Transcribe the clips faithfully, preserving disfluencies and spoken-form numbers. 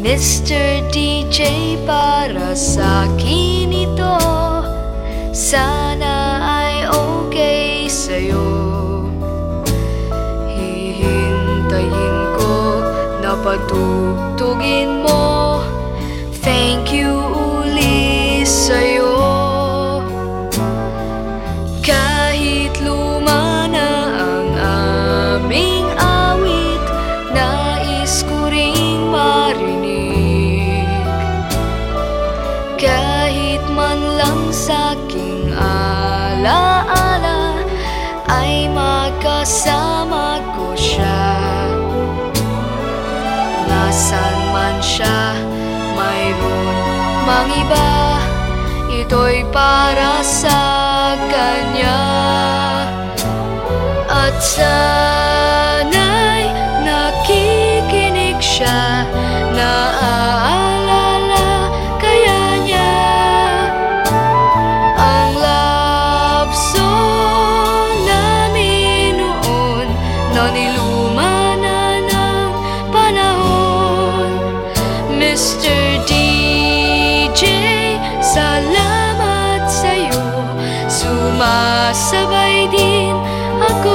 mister D J, para sa'kin ito. Sana ay okay sa'yo. Hihintayin ko na patugtugin mo. Thank you uli sa'yo. Kahit luma na ang aming awit, nais ko ring marinig. Kahit man lang sa'king alaala, ay makasama ko siya. Nasaan man siya, mayroon mang iba, ito'y para sa kanya. At sana'y nakikinig siya, naaalala kaya niya ang love song namin noon, na niluma na ng panahon. mister D J, salamat sa'yo, sumasabay din ako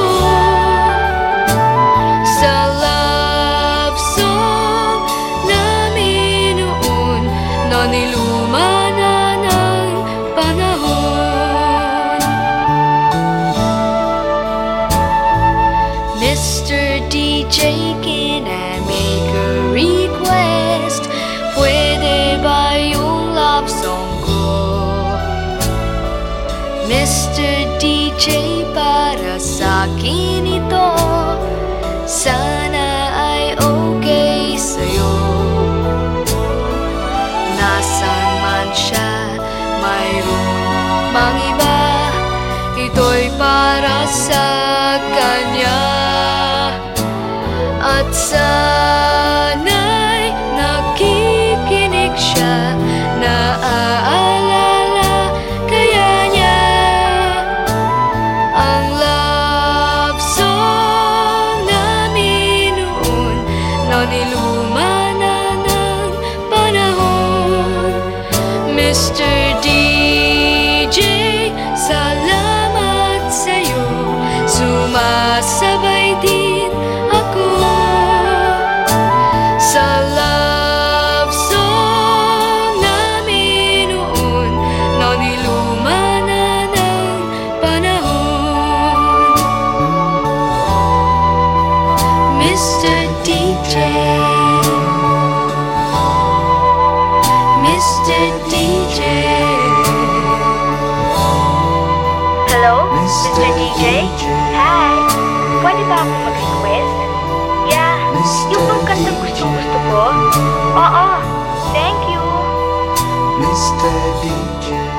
sa love song namin noon, na niluma na ng panahon. mister D J, can I make a request? Pwede ba yung love song ko? mister D J, para sa'kin ito. Sana ay okay sa'yo. Nasaan man siya, mayroon mang iba, ito'y para sa kanya. At sana'y nakikinig siya, naaalala kaya niya ang love song namin noon, na niluma na ng panahon. mister D J, salamat sa'yo, sumasabay din ako sa love song namin noon, na niluma na ng panahon. mister D J, mister D J. Hello, mister D J? Hi! Pwede ba akong mag-request? Yeah, yung bang kantang gusto-gusto ko? Oo, thank you! mister D J